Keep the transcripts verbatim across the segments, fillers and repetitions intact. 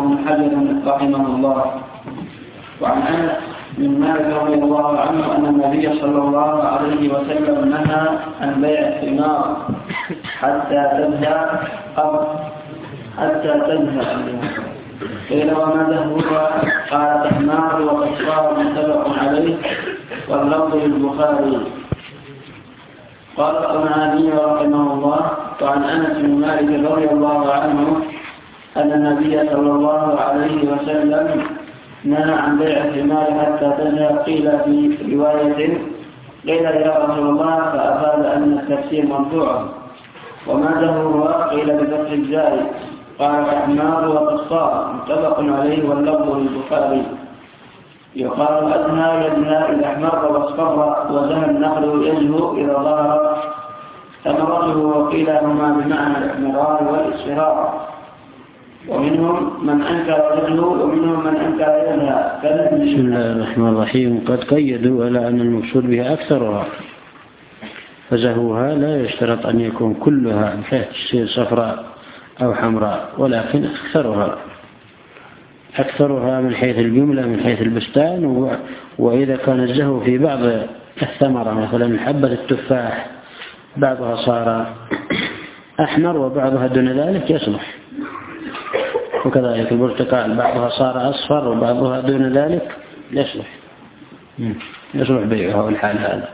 ابن حجر رحمه الله. وعن أنس بن مالك رضي الله عنه أن النبي صلى الله عليه وسلم نهى عن بيع الثمار حتى تزهى قبل حتى تزهى. قيل وما هو؟ قال تحمار وقصار متفق عليه واللفظ للبخاري. قال الصنعاني رحمه الله. وعن أنس بن مالك رضي الله عنه أن النبي صلى الله عليه وسلم نهى عن بيع الثمار حتى تزهى. قيل في رواية قيل يا رسول الله فأفاد أن التفسير مرفوع. وما هو؟ قيل بفتح الزاي. قال تحمار وقصار متفق عليه واللفظ للبخاري. يقال أدنى يدنى إذا احمر واصفر وزهى النخل يزهو إذا ظهر ثمرته. وقيل هما بمعنى الاحمرار والاصفرار. ومنهم من أنكر يزهو ومنهم من أنكر يزهى. بسم الله الرحمن الرحيم. قد قيدوا على أن المقصود بها أكثرها، فزهوها لا يشترط أن يكون كلها بحيث تصير صفراء أو حمراء، ولكن أكثرها أكثرها من حيث الجملة من حيث البستان. وإذا كان الزهو في بعض الثمرة مثلا حبة التفاح بعضها صار أحمر وبعضها دون ذلك يصلح، وكذلك البرتقال بعضها صار أصفر وبعضها دون ذلك يصلح يصلح بيعها والحال هذا.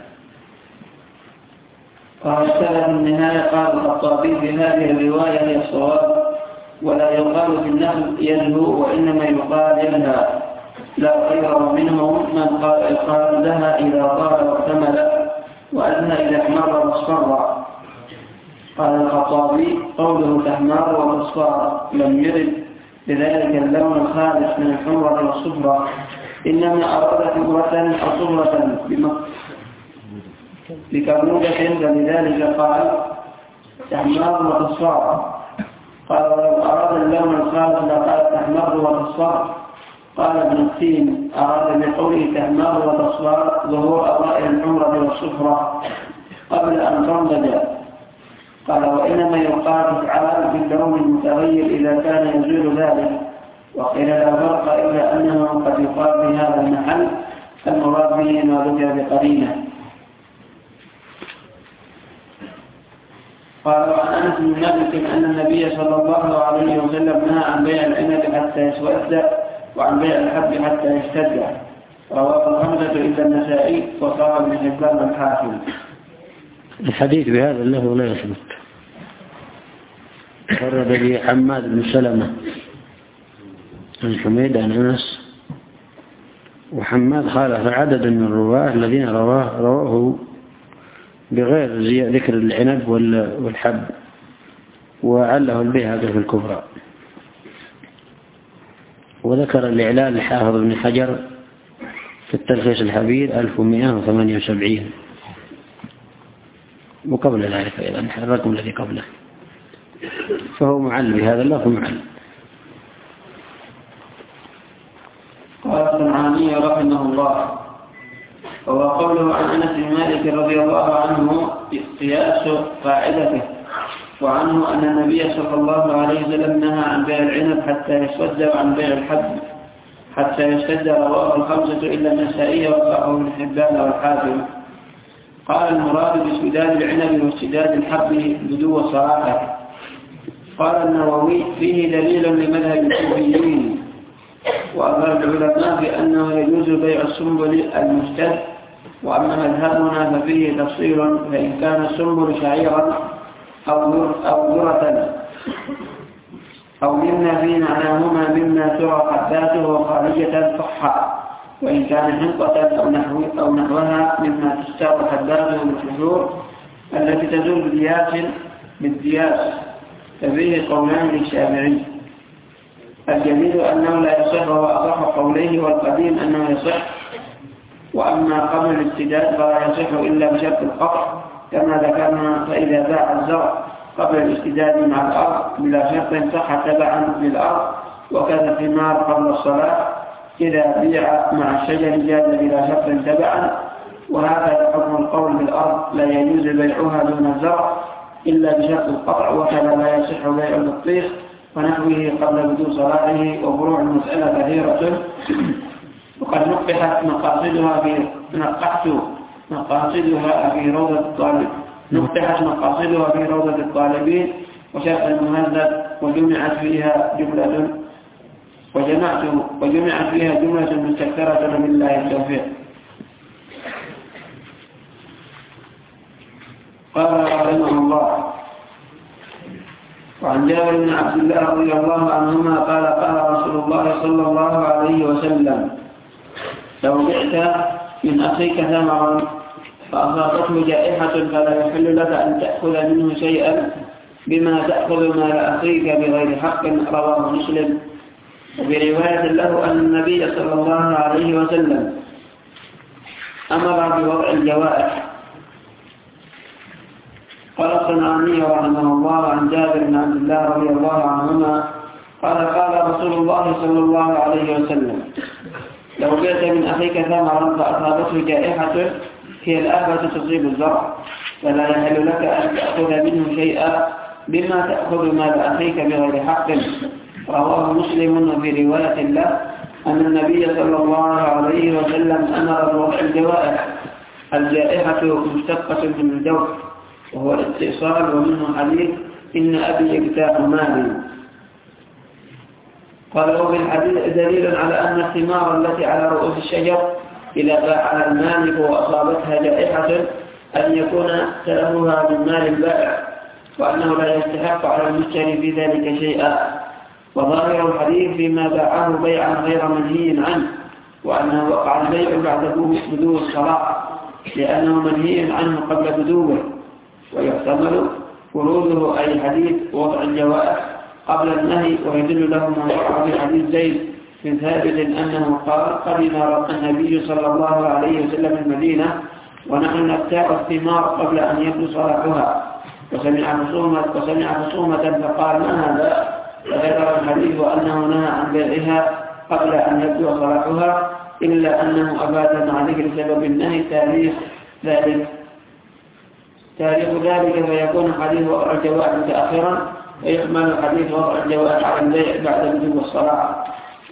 قال في النهاية قال الخطابي في هذه الرواية هي الصواب، ولا يقال في النخل يزهو وإنما يقال يزهى لا غير. منهم من قال قال لها إذا طال واكتمل وأزهى إذا احمر واصفر. قال الخطابي قوله تحمر وتصفر لم يرد بذلك اللون الخالص من الحمرة والصفرة، إنما أراد حمرة أو صفرة بكرمودة، فلذلك قال تحمر وتصفر. قال ولو أراد اللون الخالص لقال تحمر وتصفر. قال ابن السين أراد بقوله تحمر وتصفر ظهور أوائل الحمرة والصفرة قبل أن تنضج. قال وإنما يقال افعال باللون المتغير إذا كان يزول ذلك. وقيل لا فرق إلا أنه قد يقال في هذا المحل المراد به ما ذكر بقرينه. قال وعن أنس بن مالك أن النبي صلى الله عليه وسلم نهى عن بيع العنب حتى يسود وعن بيع الحب حتى يشتد. رواه الخمسة إلا النسائي وصار ابن حبان والحاكم. الحديث بهذا له لا يثبت. فرد به حماد بن سلمة عن حميد عن أنس، وحماد خالف عدد من الرواه الذين رواه رواه بغير ذكر العنب والحب، وعله البيهقي في الكبرى. وذكر الإعلان الحافظ ابن حجر في التلخيص الحبير ألف ومئة وثمانية وسبعين، وقبل ذلك أيضا الرقم الذي قبله، فهو معل بهذا الله معل. قال الصنعاني رحمه الله. وهو قوله عن أنس بن مالك رضي الله عنه قياس قاعدته، وعنه أن النبي صلى الله عليه وسلم نهى عن بيع العنب حتى يسود وعن بيع الحب حتى يشتد. رواه الخمسة إلا النسائي وصححه ابن حبان والحاكم. قال المراد باسوداد العنب واسوداد الحب بدو صراحة. قال النووي فيه دليل لمذهب الكوفيين وأمر العلماء بأنه يجوز بيع السنبل المشتد، وأما مذهبنا ففيه تفصيل، فإن كان السنبل شعيرا أو ذرة أو مما في معناهما مما ترى حباته خارجة صحة، وإن كان حنطة أو, نحو أو نحوها مما تستار حباته بالشجور التي تزول بدياس بالدياس، ففيه قولان للشافعي. الجديد أنه لا يصح وأصح قوليه، والقديم أنه يصح. وأما قبل الابتداء فلا يصح إلا بشرط القطع كما ذكرنا. فإذا باع الزرع قبل الاشتداد مع الأرض بلا شرط صح تبعا للأرض، وكذا الثمار قبل الصلاة إذا بيع مع الشجر جاز بلا شرط تبعا. وهذا حكم القول بالأرض لا يجوز بيعها دون الزرع إلا بشرط القطع، وكذا لا يصح بيع البطيخ ونحوه قبل بدو صلاته، وفروع المسألة كثيرة وقد نقحت مقاصدها في نقحت مقاصدها في روضة الطالب نقحت مقاصدها في روضة الطالبين وشرح المهذب، وجمعت فيها جملة وجمعت وجمعت فيها جملة مستكثرة من الله التوفيق. قال رحمه الله: وعن جابر بن عبد الله رضي الله عنهما قال: قال رسول الله صلى الله عليه وسلم: لو بعت من أخيك ثمرا فأصابته جائحة فلا يحل لك أن تأخذ منه شيئا بما تأخذ مال أخيك بغير حق. رواه مسلم. وبرواية له أن النبي صلى الله عليه وسلم أمر بوضع الجوائح. قال الصنعاني رحمه الله عن جابر بن عبد الله رضي الله عنهما قال: قال رسول الله صلى الله عليه وسلم: لو بعت من أخيك ثمرا فأصابته جائحة هي الآفة تصيب الزرع فلا يحل لك أن تأخذ منه شيئا بما تأخذ مال أخيك بغير حق. رواه مسلم. وفي رواية له أن النبي صلى الله عليه وسلم أمر بوضع الجوائح. الجائحة مشتقة من الجوف وهو الاتصال، ومنه حديث: إن أبي يجتاح مالي. قال: وفي الحديث دليل على أن الثمار التي على رؤوس الشجر إذا باعها المالك وأصابتها جائحة أن يكون تلفها من مال البائع، وأنه لا يستحق على المشتري في ذلك شيئا. وظاهر الحديث فيما باعه بيعا غير منهي عنه، وأنه وقع البيع بعد بدو الصلاة لأنه منهي عنه قبل بدوه. ويحتمل وروده أي حديث وضع الجوائح قبل النهي، ويدل له ما وقع في حديث زيد بن ثابت أنه قال: قدم النبي صلى الله عليه وسلم المدينة ونحن نبتاع الثمار قبل أن يبدو صلاحها، وسمع خصومة وسمع خصومة فقال: ما هذا؟ فذكر الحديث وأنه نهى عن بيعها قبل أن يبدو صلاحها، إلا أنه أباد مع ذكر سبب النهي تاريخ ذلك تاريخ ذلك فيكون حديث وضع الجوائح متأخرا، ويحمل حديث وضع الجوائح على البيع بعد بدو الصلاة.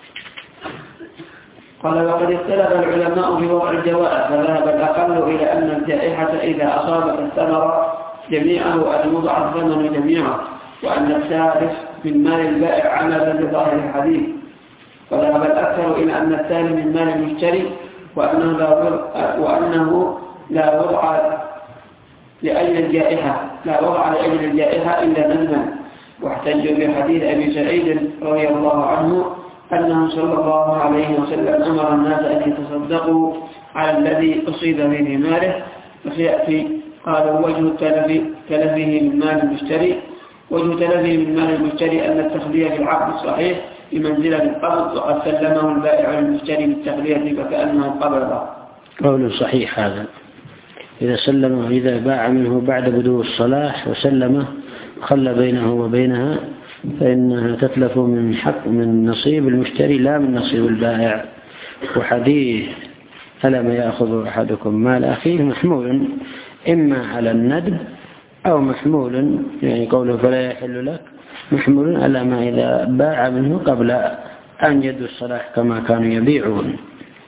قال: وقد اختلف العلماء في وضع الجوائح، فذهب الأقل إلى أن الجائحة إذا أصابت الثمر جميعه أن يوضع الثمن جميعه، وأن الثالث من مال البائع عملا بظاهر الحديث. وذهب الأكثر إلى أن الثاني من مال المشتري، وأنه لا وأنه لا وضع لأجل الجائحة لا وضع لأجل الجائحة إلا ندما. واحتجوا بحديث أبي سعيد رضي الله عنه أنه صلى الله عليه وسلم أمر الناس أن يتصدقوا على الذي أصيب في ماله. وسيأتي قالوا: وجه تلفه من مال المشتري وجه تلفه من مال المشتري أن التخلية في العقد الصحيح بمنزلة القبض، وقد سلمه البائع للمشتري بالتخلية فكأنه قبضه. قول صحيح هذا. إذا سلمه إذا باع منه بعد بدو الصلاح وسلمه خلى بينه وبينها فإنها تتلف من حق من نصيب المشتري لا من نصيب البائع. وحديث: ألم يأخذ أحدكم مال أخيه محمول إما على الندب أو محمول، يعني قوله فلا يحل لك، محمول على ما إذا باع منه قبل أن يدو الصلاح كما كانوا يبيعون.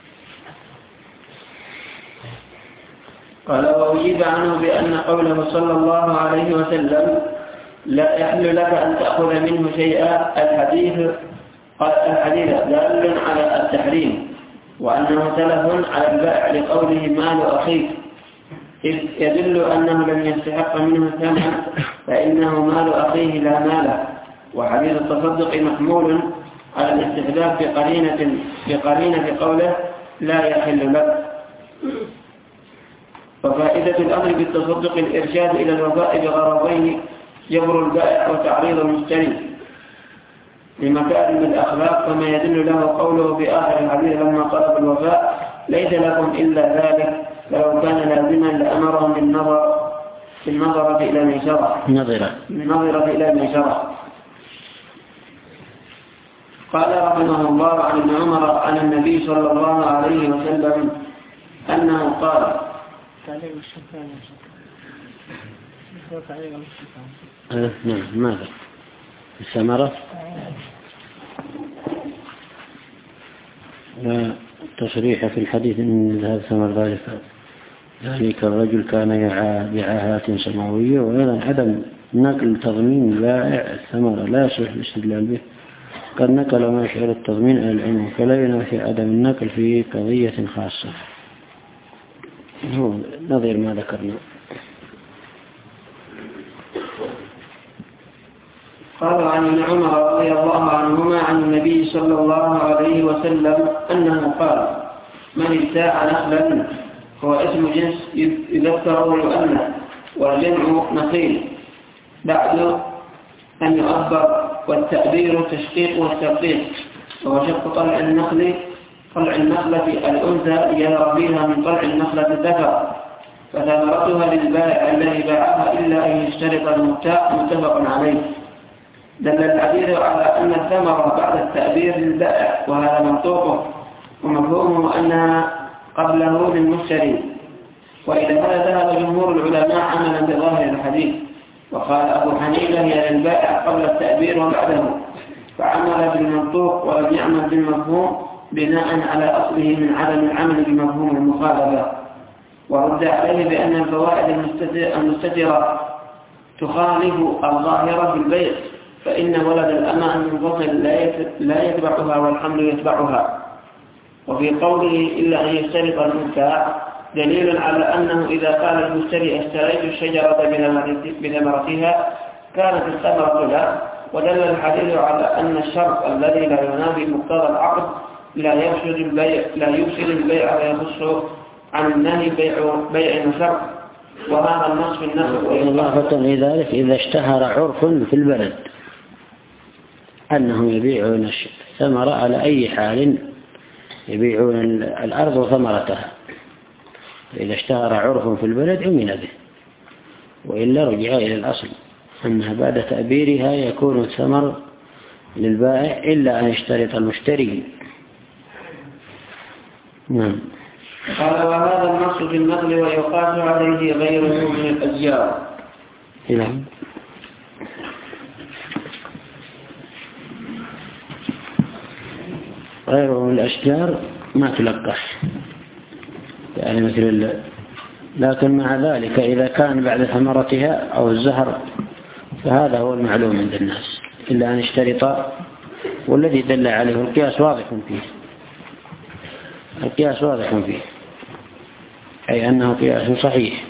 قال: وأجيب عنه بأن قوله صلى الله عليه وسلم لا يحل لك أن تأخذ منه شيئا الحديث الحديث دال على التحريم، وأنه تلف على البائع لقوله مال أخيك، إذ يدل أنه لم يستحق منه الثمن فإنه مال أخيه لا ماله. وحديث التصدق محمول على الاستحباب بقرينة بقرينة قوله لا يحل لك. وفائدة الأمر بالتصدق الإرشاد إلى الوفاء بغرضين: جبر البائع وتعريض المشتري لمكارم الأخلاق، كما يدل له قوله في آخر الحديث لما طلب الوفاء: ليس لكم إلا ذلك، فلو كان لازما لأمرهم بالنظر بالنظرة إلى ميسرة بالنظرة إلى ميسرة. قال رحمه الله عن ابن عمر عن النبي صلى الله عليه وسلم أنه قال: نعم ماذا؟ الثمرة لا تصريح في الحديث أن هذا ثمر ذلك ذلك الرجل كان يعى بعاهات سماوية، وأيضا عدم نقل تضمين بائع الثمرة لا يصح الاستدلال به، قد نقل ما يشعر التضمين إلى العموم، فلا ينافي عدم النقل في قضية خاصة. هو نظير ما ذكرنا. قال عن ابن عمر رضي الله عنهما عن النبي صلى الله عليه وسلم أنه قال: من ابتاع نخلا هو اسم جنس يذكر ويؤنث، والجمع نخيل بعد أن يؤبر، والتأبير تشقيق والترقيق، وهو شق طلع النخل طلع النخلة الأنثى ليرى فيها من طلع النخلة الذكر، فثمرتها للبائع الذي باعها إلا أن يشترط المبتاع، متفق عليه. دل الحديث على أن الثمرة بعد التأبير للبائع، وهذا منطوقه، ومفهومه أنها قبله للمشتري، وإلى هذا ذهب جمهور العلماء عملا بظاهر الحديث. وقال أبو حنيفة هي للبائع قبل التأبير وبعده، فعمل بالمنطوق ولم يعمل بالمفهوم بناء على أصله من عدم العمل بمفهوم المخالفة. ورد عليه بأن الفوائد المستترة تخالف الظاهرة في البيع، فإن ولد الأمة المنفصل لا يتبعها والحمل يتبعها. وفي قوله إلا أن يشترط المبتاع دليل على أنه إذا قال المشتري اشتريت الشجرة بثمرتها كانت الثمرة له. ودل الحديث على أن الشرط الذي لا ينافي مقتضى العقد لا يفسد البيع لا يفسد البيع ويخص عن النهي بيع بيع وشرط، وهذا النص في النهي. وإضافة لذلك إذا اشتهر عرف في البلد أنهم يبيعون الثمرة على أي حال، يبيعون الأرض وثمرتها، إذا اشتهر عرف في البلد عمل به، وإلا رجع إلى الأصل أنها بعد تأبيرها يكون الثمر للبائع إلا أن يشترط المشتري. نعم. قال: وهذا النص في النقل ويقاس عليه غيره من الأشجار. نعم. غيره من الأشجار ما تلقح يعني مثل، لكن مع ذلك إذا كان بعد ثمرتها أو الزهر فهذا هو المعلوم عند الناس، إلا أن يشترط، والذي دل عليه القياس واضح فيه، القياس واضح فيه، أي أنه قياس صحيح.